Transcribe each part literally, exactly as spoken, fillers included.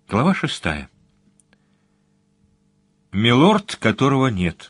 Глава шестая. Милорд, которого нет.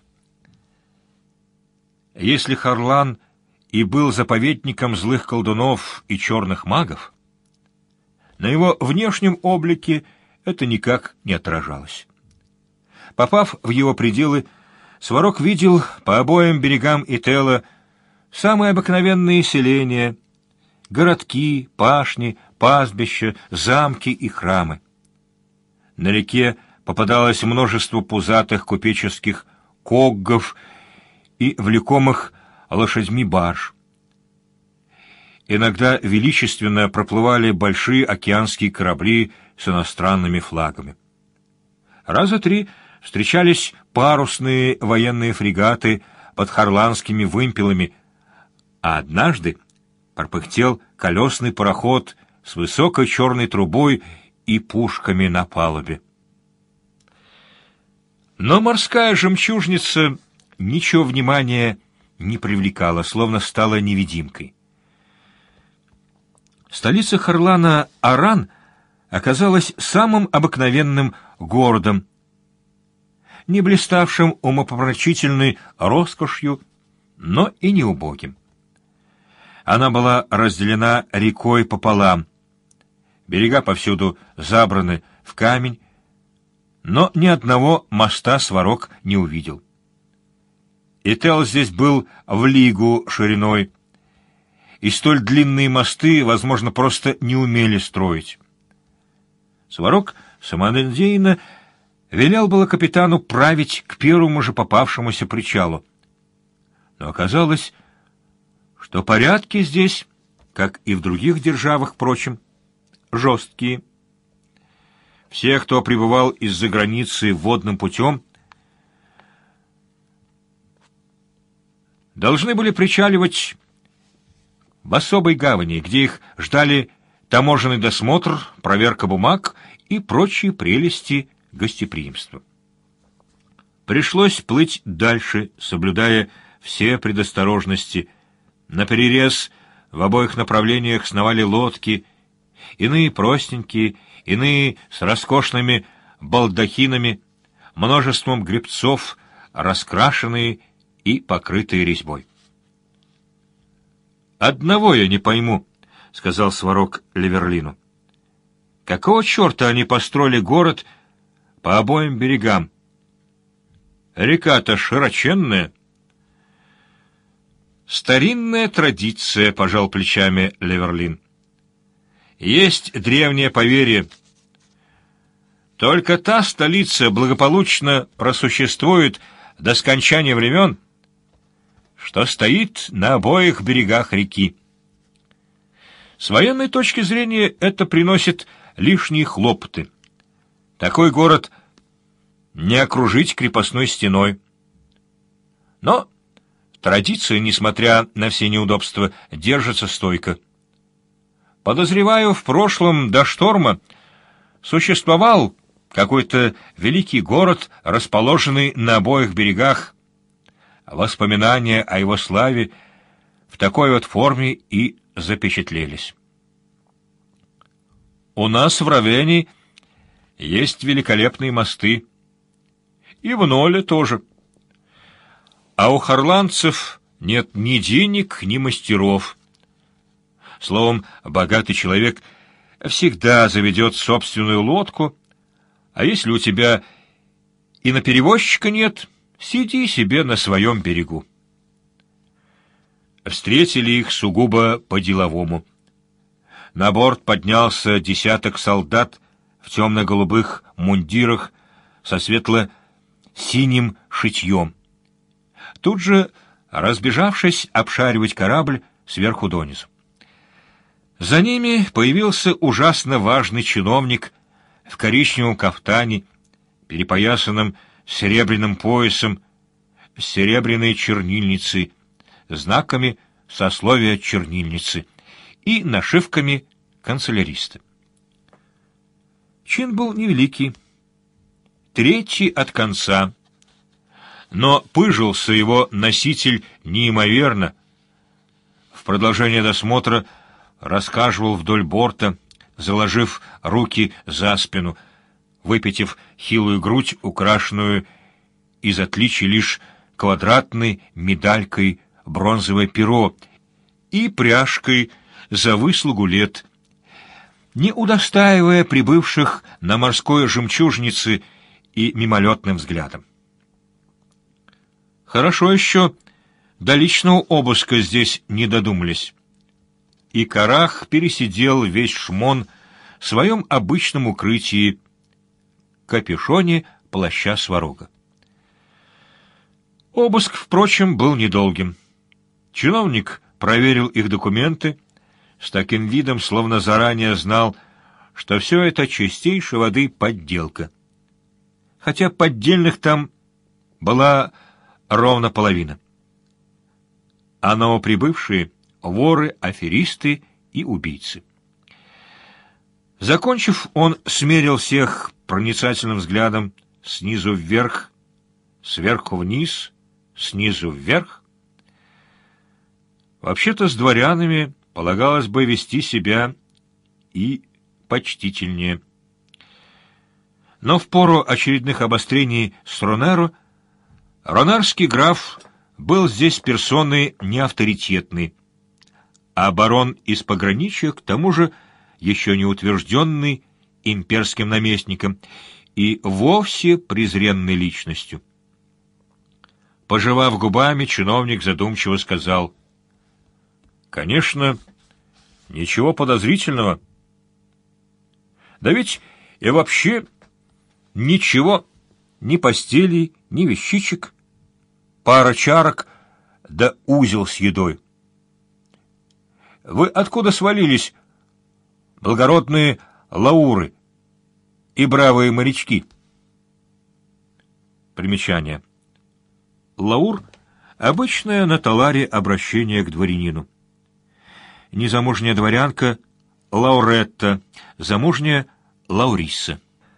Если Харлан и был заповедником злых колдунов и черных магов, на его внешнем облике это никак не отражалось. Попав в его пределы, Сварог видел по обоим берегам Итела самые обыкновенные селения, городки, пашни, пастбища, замки и храмы. На реке попадалось множество пузатых купеческих коггов и влекомых лошадьми барж. Иногда величественно проплывали большие океанские корабли с иностранными флагами. Раза три встречались парусные военные фрегаты под харланскими вымпелами, а однажды пропыхтел колесный пароход с высокой черной трубой и пушками на палубе. Но морская жемчужница ничего внимания не привлекала, словно стала невидимкой. Столица Харлана Аран оказалась самым обыкновенным городом, не блиставшим умопомрачительной роскошью, но и не убогим. Она была разделена рекой пополам. Берега повсюду забраны в камень, но ни одного моста Сварог не увидел. Ител здесь был в лигу шириной, и столь длинные мосты, возможно, просто не умели строить. Сварог самонадеянно велел было капитану править к первому же попавшемуся причалу. Но оказалось, что порядки здесь, как и в других державах, впрочем, жесткие. Все, кто прибывал из-за границы водным путем, должны были причаливать в особой гавани, где их ждали таможенный досмотр, проверка бумаг и прочие прелести гостеприимства. Пришлось плыть дальше, соблюдая все предосторожности. Наперерез в обоих направлениях сновали лодки, иные простенькие, иные с роскошными балдахинами, множеством гребцов, раскрашенные и покрытые резьбой. «Одного я не пойму», — сказал Сварог Леверлину. «Какого черта они построили город по обоим берегам? Река-то широченная». «Старинная традиция», — пожал плечами Леверлин. «Есть древнее поверье. Только та столица благополучно просуществует до скончания времен, что стоит на обоих берегах реки. С военной точки зрения это приносит лишние хлопоты. Такой город не окружить крепостной стеной. Но традиция, несмотря на все неудобства, держится стойко. Подозреваю, в прошлом до шторма существовал какой-то великий город, расположенный на обоих берегах. Воспоминания о его славе в такой вот форме и запечатлелись. У нас в Равене есть великолепные мосты. И в Ноле тоже. А у харланцев нет ни денег, ни мастеров. Словом, богатый человек всегда заведет собственную лодку, а если у тебя и на перевозчика нет, сиди себе на своем берегу. Встретили их сугубо по-деловому. На борт поднялся десяток солдат в темно-голубых мундирах со светло-синим шитьем. Тут же, разбежавшись, обшаривать корабль сверху донизу. За ними появился ужасно важный чиновник в коричневом кафтане, перепоясанном серебряным поясом, с серебряной чернильницей, знаками сословия чернильницы и нашивками канцеляриста. Чин был невеликий, третий от конца, но пыжился его носитель неимоверно. В продолжение досмотра рассказывал вдоль борта, заложив руки за спину, выпятив хилую грудь, украшенную из отличий лишь квадратной медалькой бронзовое перо и пряжкой за выслугу лет, не удостаивая прибывших на морской жемчужнице и мимолетным взглядом. Хорошо еще до личного обыска здесь не додумались. И Карах пересидел весь шмон в своем обычном укрытии, капюшоне плаща Сварога. Обыск, впрочем, был недолгим. Чиновник проверил их документы с таким видом, словно заранее знал, что все это чистейшей воды подделка. Хотя поддельных там была ровно половина. А новоприбывшие — воры, аферисты и убийцы. Закончив, он смерил всех проницательным взглядом снизу вверх, сверху вниз, снизу вверх. Вообще-то с дворянами полагалось бы вести себя и почтительнее. Но в пору очередных обострений с Ронеро ронарский граф был здесь персоной неавторитетной, а барон из пограничья, к тому же, еще не утвержденный имперским наместником и вовсе презренной личностью. Пожевав губами, чиновник задумчиво сказал: «Конечно, ничего подозрительного. Да ведь и вообще ничего, ни постелей, ни вещичек, пара чарок да узел с едой. Вы откуда свалились, благородные лауры и бравые морячки?» Примечание. Лаур — обычное на Таларе обращение к дворянину. Незамужняя дворянка — Лауретта, замужняя — Лаурисса.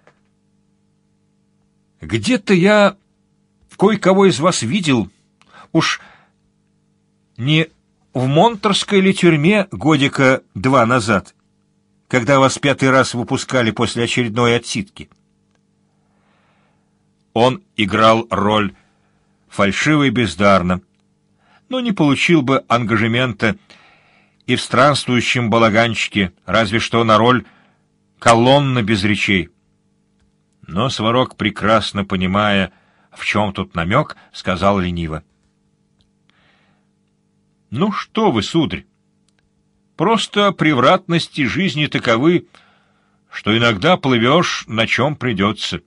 «Где-то я кое-кого из вас видел, уж не в Монторской ли тюрьме годика два назад, когда вас пятый раз выпускали после очередной отсидки?» Он играл роль фальшиво и бездарно, но не получил бы ангажемента и в странствующем балаганчике, разве что на роль колонны без речей. Но Сварог, прекрасно понимая, в чем тут намек, сказал лениво: «Ну что вы, сударь, просто превратности жизни таковы, что иногда плывешь, на чем придется».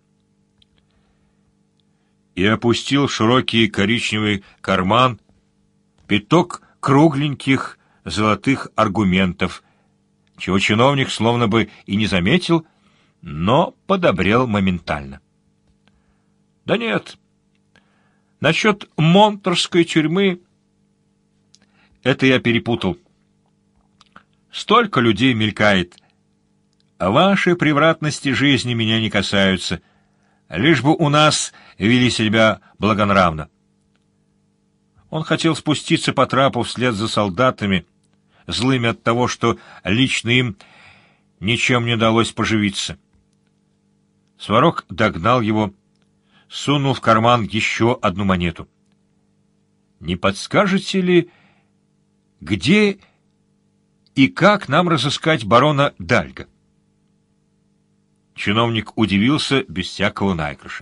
И опустил в широкий коричневый карман пяток кругленьких золотых аргументов, чего чиновник словно бы и не заметил, но подобрел моментально. «Да нет, насчет Монторской тюрьмы это я перепутал. Столько людей мелькает, а ваши превратности жизни меня не касаются, лишь бы у нас вели себя благонравно». Он хотел спуститься по трапу вслед за солдатами, злыми от того, что лично им ничем не удалось поживиться. Сварог догнал его, сунул в карман еще одну монету. «Не подскажете ли, где и как нам разыскать барона Дальга?» Чиновник удивился без всякого наигрыша.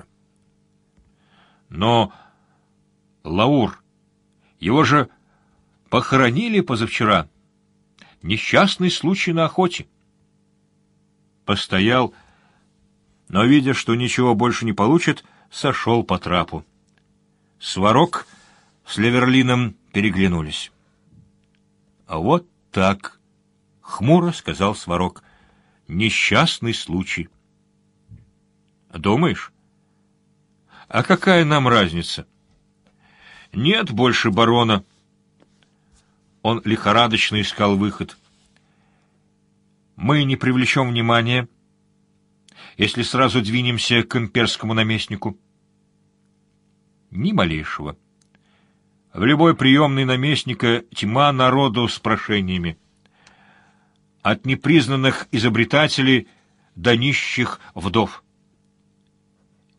«Но, Лаур, его же похоронили позавчера. Несчастный случай на охоте». Постоял, но, видя, что ничего больше не получит, сошел по трапу. Сварог с Леверлином переглянулись. «А вот так», — хмуро сказал Сварог, — «несчастный случай». «Думаешь? А какая нам разница? Нет больше барона». Он лихорадочно искал выход. «Мы не привлечем внимания, если сразу двинемся к имперскому наместнику». Ни малейшего. В любой приемной наместника тьма народу с прошениями. От непризнанных изобретателей до нищих вдов.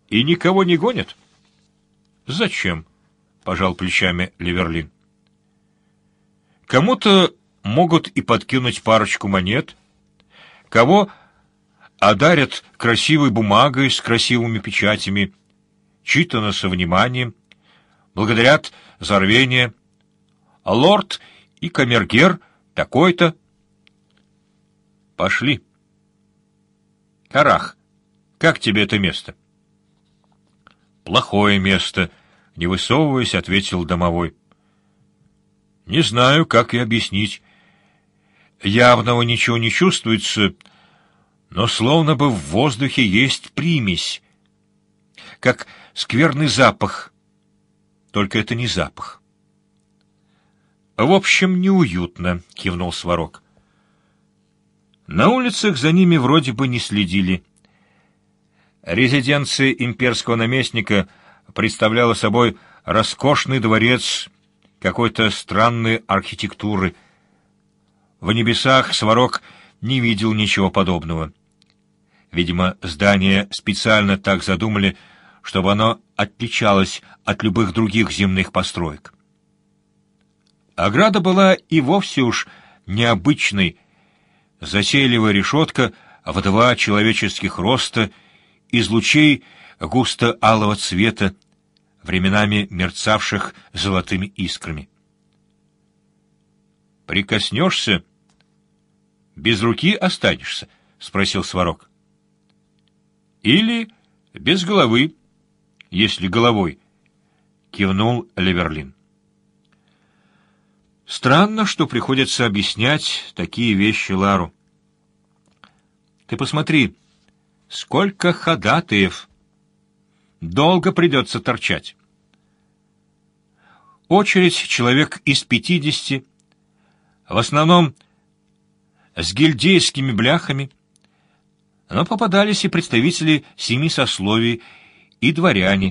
И никого не гонят? Зачем? Пожал плечами Ливерлин. Кому-то могут и подкинуть парочку монет, кого одарят красивой бумагой с красивыми печатями, читано со вниманием, благодарят за рвение, а лорд и камергер такой-то. Пошли. Карах, как тебе это место? Плохое место, не высовываясь, ответил домовой. Не знаю, как и объяснить. Явного ничего не чувствуется, но словно бы в воздухе есть примесь, как скверный запах, только это не запах. В общем, неуютно, кивнул Сварог. На улицах за ними вроде бы не следили. Резиденция имперского наместника представляла собой роскошный дворец какой-то странной архитектуры. В небесах Сварог не видел ничего подобного. Видимо, здание специально так задумали, чтобы оно отличалось от любых других земных построек. Ограда была и вовсе уж необычной. Затейливая решетка в два человеческих роста, из лучей густо-алого цвета, временами мерцавших золотыми искрами. «Прикоснешься, без руки останешься?» — спросил Сварог. «Или без головы, если головой», — кивнул Ливерлин. «Странно, что приходится объяснять такие вещи Лару. Ты посмотри, сколько ходатаев. Долго придется торчать. Очередь человек из пятидесяти, в основном с гильдейскими бляхами, но попадались и представители семи сословий, и дворяне.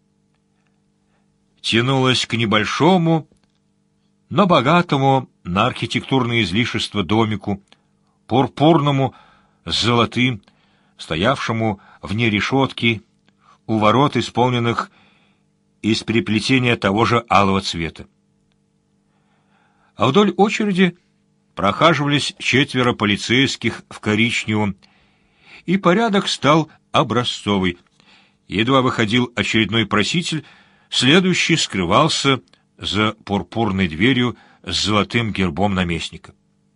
Тянулась к небольшому, но богатому на архитектурные излишества домику, пурпурному с золотым, стоявшему вне решетки, у ворот, исполненных из переплетения того же алого цвета. А вдоль очереди прохаживались четверо полицейских в коричневом, и порядок стал образцовый. Едва выходил очередной проситель, следующий скрывался за пурпурной дверью с золотым гербом наместника.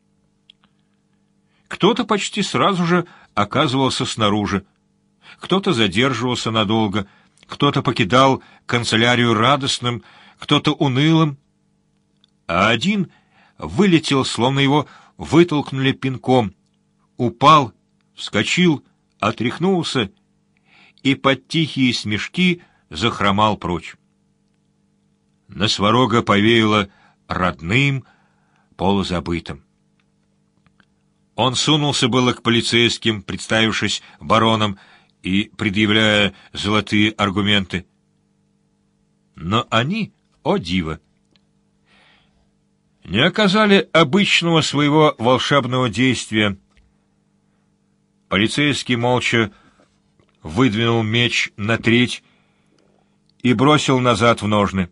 Кто-то почти сразу же оказывался снаружи, кто-то задерживался надолго, кто-то покидал канцелярию радостным, кто-то унылым, а один вылетел, словно его вытолкнули пинком, упал, вскочил, отряхнулся и под тихие смешки захромал прочь. На Сварога повеяло родным, полузабытым. Он сунулся было к полицейским, представившись бароном и предъявляя золотые аргументы. Но они, о диво, не оказали обычного своего волшебного действия. Полицейский молча выдвинул меч на треть и бросил назад в ножны.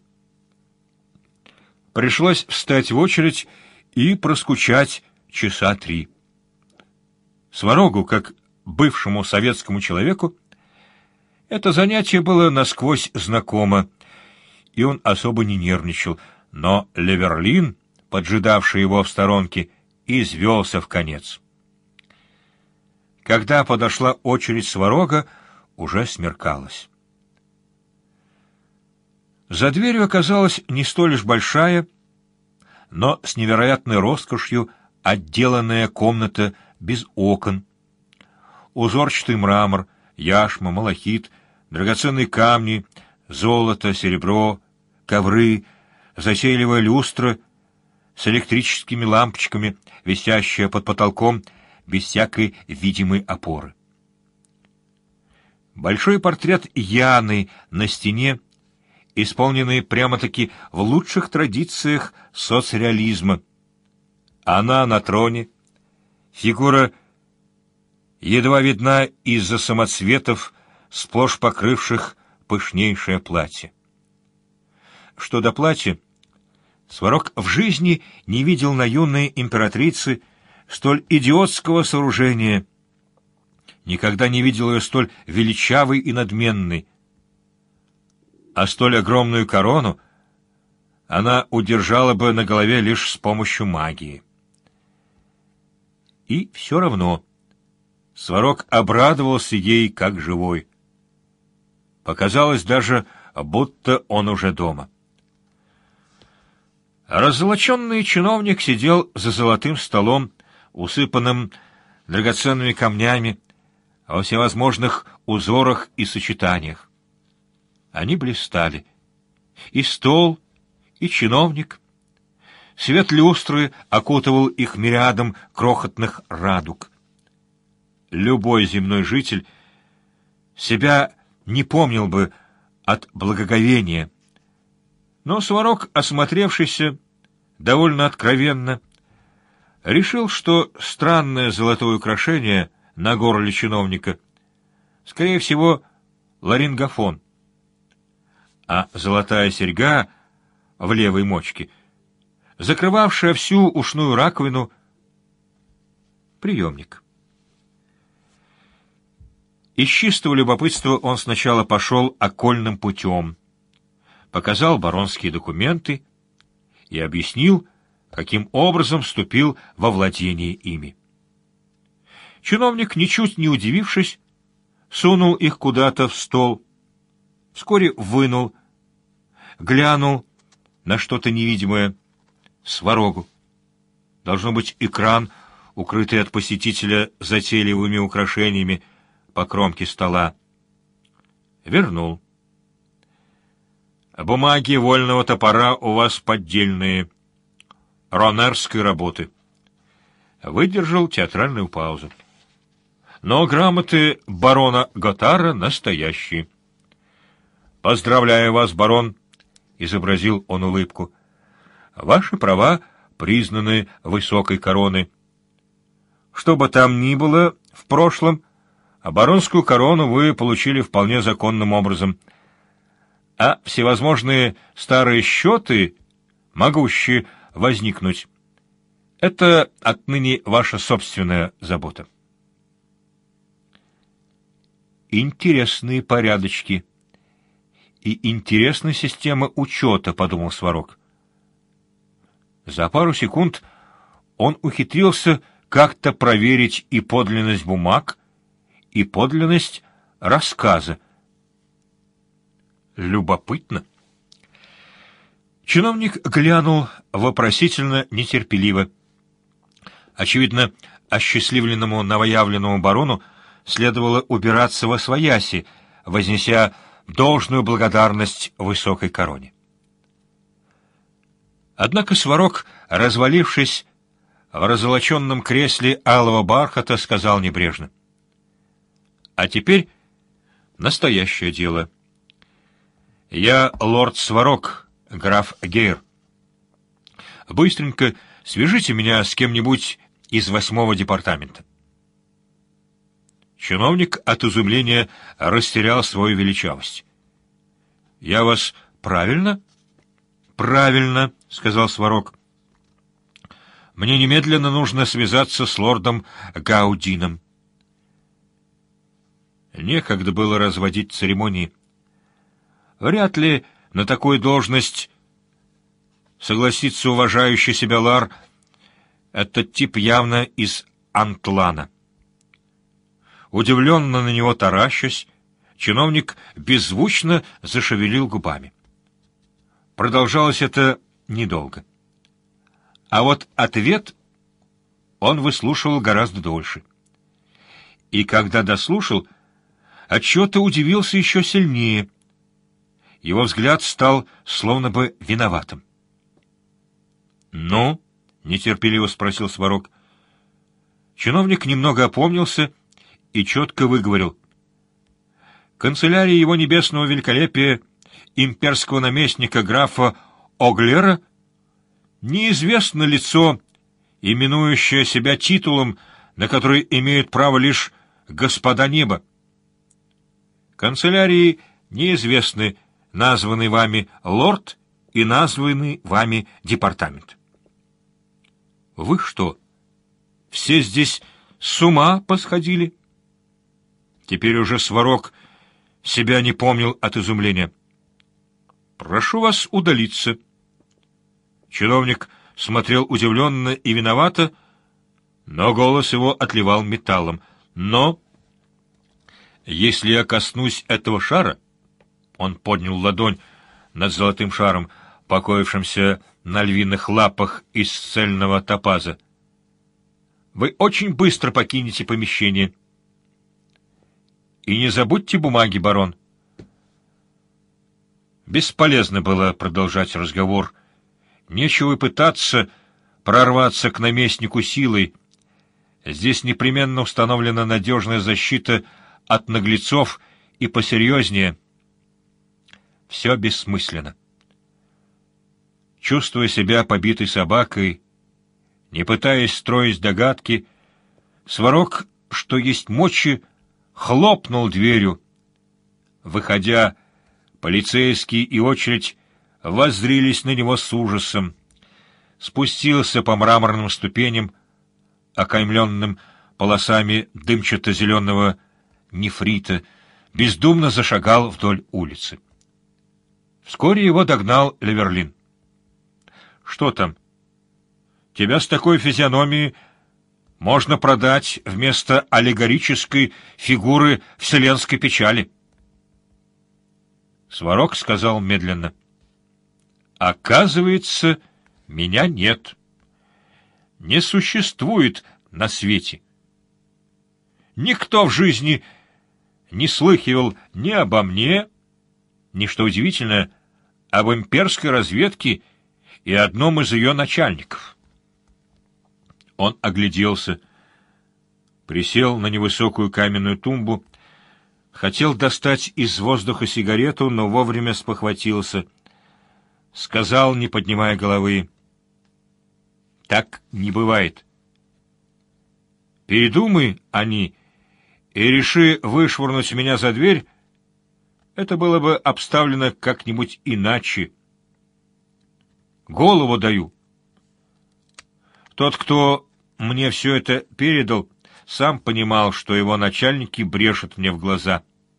Пришлось встать в очередь и проскучать часа три. Сварогу, как бывшему советскому человеку, это занятие было насквозь знакомо, и он особо не нервничал, но Ливерлин, поджидавший его в сторонке, извелся вконец. Когда подошла очередь Сварога, уже смеркалось. За дверью оказалась не столь уж большая, но с невероятной роскошью отделанная комната без окон. Узорчатый мрамор, яшма, малахит, драгоценные камни, золото, серебро, ковры, затейливая люстра с электрическими лампочками, висящая под потолком без всякой видимой опоры. Большой портрет Яны на стене, исполненный прямо-таки в лучших традициях соцреализма. Она на троне, фигура едва видна из-за самоцветов, сплошь покрывших пышнейшее платье. Что до платья, Сварог в жизни не видел на юной императрице столь идиотского сооружения, никогда не видел ее столь величавой и надменной, а столь огромную корону она удержала бы на голове лишь с помощью магии. И все равно Сварог обрадовался ей как живой. Показалось даже, будто он уже дома. Раззолоченный чиновник сидел за золотым столом, усыпанным драгоценными камнями, во всевозможных узорах и сочетаниях. Они блистали. И стол, и чиновник. Свет люстры окутывал их мириадом крохотных радуг. Любой земной житель себя не помнил бы от благоговения, но Сварог, осмотревшийся довольно откровенно, решил, что странное золотое украшение на горле чиновника, скорее всего, ларингофон, а золотая серьга в левой мочке, закрывавшая всю ушную раковину, приемник. Из чистого любопытства он сначала пошел окольным путем, показал баронские документы и объяснил, каким образом вступил во владение ими. Чиновник, ничуть не удивившись, сунул их куда-то в стол, вскоре вынул, глянул на что-то невидимое, Сварогу. Должно быть экран, укрытый от посетителя затейливыми украшениями по кромке стола. Вернул. Бумаги вольного топора у вас поддельные, ронерской работы. Выдержал театральную паузу. Но грамоты барона Готара настоящие. Поздравляю вас, барон, изобразил он улыбку. Ваши права признаны высокой короной. Что бы там ни было в прошлом, а баронскую корону вы получили вполне законным образом. А всевозможные старые счеты, могущие возникнуть, это отныне ваша собственная забота. Интересные порядочки и интересная система учета, подумал Сварог. За пару секунд он ухитрился как-то проверить и подлинность бумаг, и подлинность рассказа. Любопытно. Чиновник глянул вопросительно, нетерпеливо. Очевидно, осчастливленному новоявленному барону следовало убираться восвояси, вознеся должную благодарность высокой короне. Однако Сварог, развалившись в раззолоченном кресле алого бархата, сказал небрежно: «А теперь настоящее дело. Я лорд Сварог, граф Гейр. Быстренько свяжите меня с кем-нибудь из восьмого департамента». Чиновник от изумления растерял свою величавость. «Я вас правильно?» «Правильно», — сказал Сварог. «Мне немедленно нужно связаться с лордом Гаудином». Некогда было разводить церемонии. Вряд ли на такую должность согласится уважающий себя лар. Этот тип явно из Антлана. Удивленно на него таращась, чиновник беззвучно зашевелил губами. Продолжалось это недолго. А вот ответ он выслушивал гораздо дольше. И когда дослушал, отчего-то удивился еще сильнее. Его взгляд стал словно бы виноватым. «Ну?» — нетерпеливо спросил Сварог. Чиновник немного опомнился и четко выговорил: «Канцелярия его небесного великолепия, имперского наместника графа Оглера, неизвестно лицо, именующее себя титулом, на который имеют право лишь господа неба. Канцелярии неизвестны названный вами лорд и названный вами департамент. Вы что, все здесь с ума посходили? Теперь уже Сварог себя не помнил от изумления. Прошу вас удалиться. Чиновник смотрел удивленно и виновато, но голос его отливал металлом. Но, если я коснусь этого шара, он поднял ладонь над золотым шаром, покоившимся на львиных лапах из цельного топаза, вы очень быстро покинете помещение. И не забудьте бумаги, барон. Бесполезно было продолжать разговор. Нечего пытаться прорваться к наместнику силой. Здесь непременно установлена надежная защита от наглецов и посерьезнее. Все бессмысленно. Чувствуя себя побитой собакой, не пытаясь строить догадки, Сварог, что есть мочи, хлопнул дверью. Выходя, полицейский и очередь воззрились на него с ужасом. Спустился по мраморным ступеням, окаймленным полосами дымчато-зеленого нефрита, бездумно зашагал вдоль улицы. Вскоре его догнал Леверлин. — Что там? Тебя с такой физиономией можно продать вместо аллегорической фигуры вселенской печали. Сварог сказал медленно. — Оказывается, меня нет. Не существует на свете. Никто в жизни не слыхивал ни обо мне, ни, что удивительно, об имперской разведке и одном из ее начальников. Он огляделся, присел на невысокую каменную тумбу, хотел достать из воздуха сигарету, но вовремя спохватился. Сказал, не поднимая головы: «Так не бывает. Передумай они и реши вышвырнуть меня за дверь, это было бы обставлено как-нибудь иначе. Голову даю. Тот, кто мне все это передал, сам понимал, что его начальники брешут мне в глаза.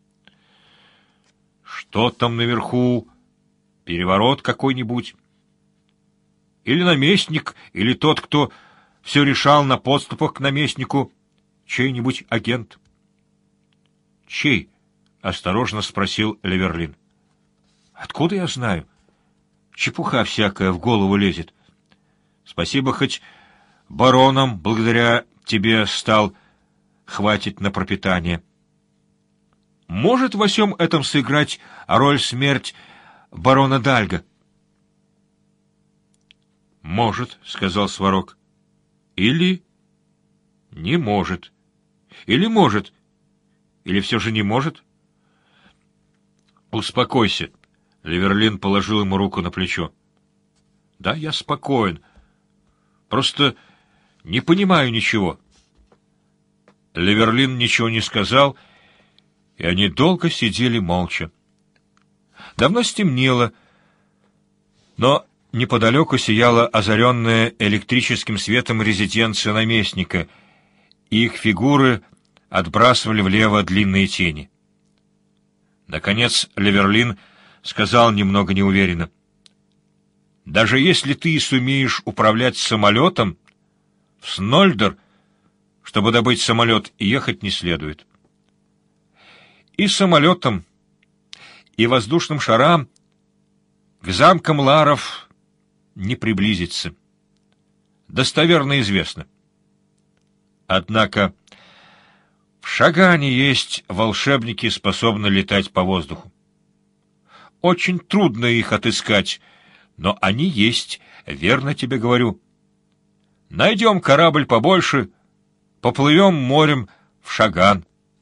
Что там наверху? Переворот какой-нибудь? Или наместник, или тот, кто все решал на подступах к наместнику, чей-нибудь агент? — Чей? — осторожно спросил Леверлин. — Откуда я знаю? Чепуха всякая в голову лезет. Спасибо, хоть бароном благодаря тебе стал, хватит на пропитание. Может во всем этом сыграть роль смерть барона Дальга? — Может, — сказал Сварог. — Или не может. Или может. Или все же не может? — Успокойся. Леверлин положил ему руку на плечо. — Да, я спокоен. Просто не понимаю ничего. Леверлин ничего не сказал, и они долго сидели молча. Давно стемнело, но неподалеку сияла озаренная электрическим светом резиденция наместника, и их фигуры отбрасывали влево длинные тени. Наконец Леверлин сказал немного неуверенно: «Даже если ты сумеешь управлять самолетом, в Снольдер, чтобы добыть самолет, ехать не следует. И самолетом, и воздушным шарам к замкам Ларов не приблизиться. Достоверно известно. Однако в Шагане есть волшебники, способные летать по воздуху. Очень трудно их отыскать, но они есть, верно тебе говорю. Найдем корабль побольше, поплывем морем в Шаган.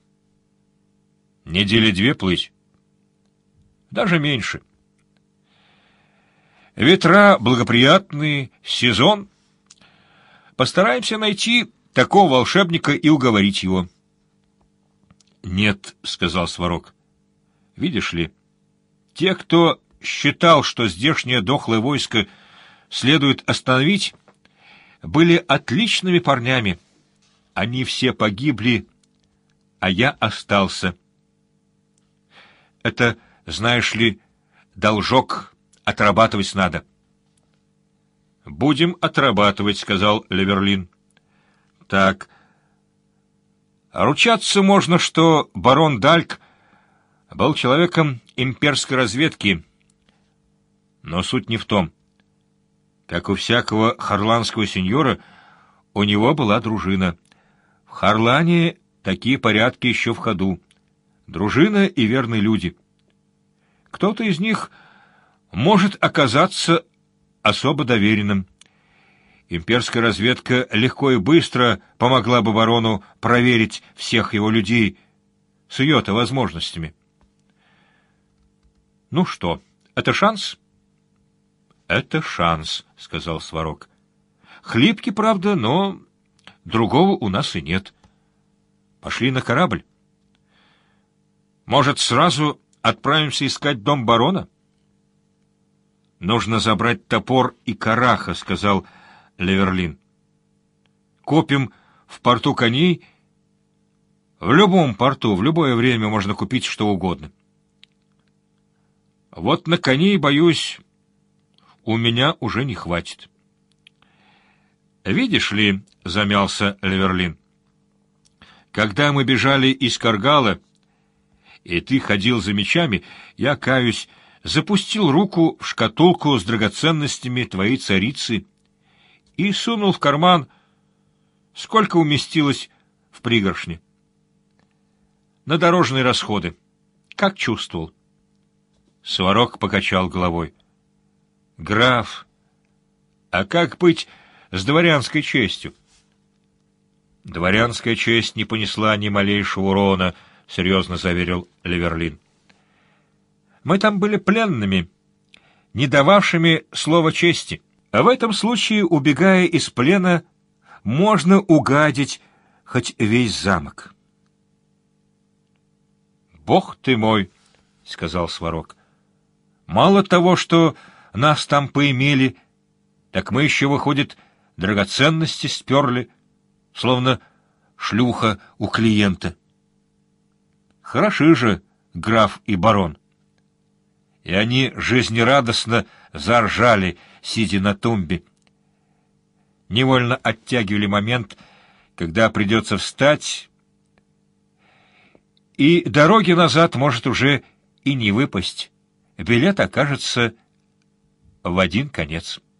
Недели две плыть. Даже меньше. Ветра благоприятные, сезон. Постараемся найти такого волшебника и уговорить его. — Нет, — сказал Сварог, Видишь ли, те, кто считал, что здешнее дохлое войско следует остановить, были отличными парнями. Они все погибли, а я остался. Это, знаешь ли, должок отрабатывать надо. «Будем отрабатывать», — сказал Леверлин. «Так, ручаться можно, что барон Дальк был человеком имперской разведки, но суть не в том. Как у всякого харланского сеньора, у него была дружина. В Харлане такие порядки еще в ходу. Дружина и верные люди. Кто-то из них может оказаться особо доверенным. Имперская разведка легко и быстро помогла бы барону проверить всех его людей с ее-то возможностями. Ну что, это шанс? Это шанс, сказал Сварог. Хлипкий, правда, но другого у нас и нет. Пошли на корабль. Может, сразу отправимся искать дом барона? Нужно забрать топор и караха, сказал Леверлин. Купим в порту коней. В любом порту, в любое время можно купить что угодно. Вот на коней, боюсь, у меня уже не хватит. Видишь ли, замялся Леверлин, когда мы бежали из Каргала, и ты ходил за мечами, я, каюсь, запустил руку в шкатулку с драгоценностями твоей царицы и сунул в карман, сколько уместилось в пригоршне. На дорожные расходы. Как чувствовал? Сварог покачал головой. Граф, а как быть с дворянской честью? Дворянская честь не понесла ни малейшего урона, серьезно заверил Леверлин. Мы там были пленными, не дававшими слова чести. А в этом случае, убегая из плена, можно угадить хоть весь замок. «Бог ты мой!» — сказал Сварог. «Мало того, что нас там поимели, так мы еще, выходит, драгоценности сперли, словно шлюха у клиента. Хороши же граф и барон». И они жизнерадостно заржали, сидя на тумбе. Невольно оттягивали момент, когда придется встать, и дороги назад может уже и не выпасть. Билет окажется в один конец.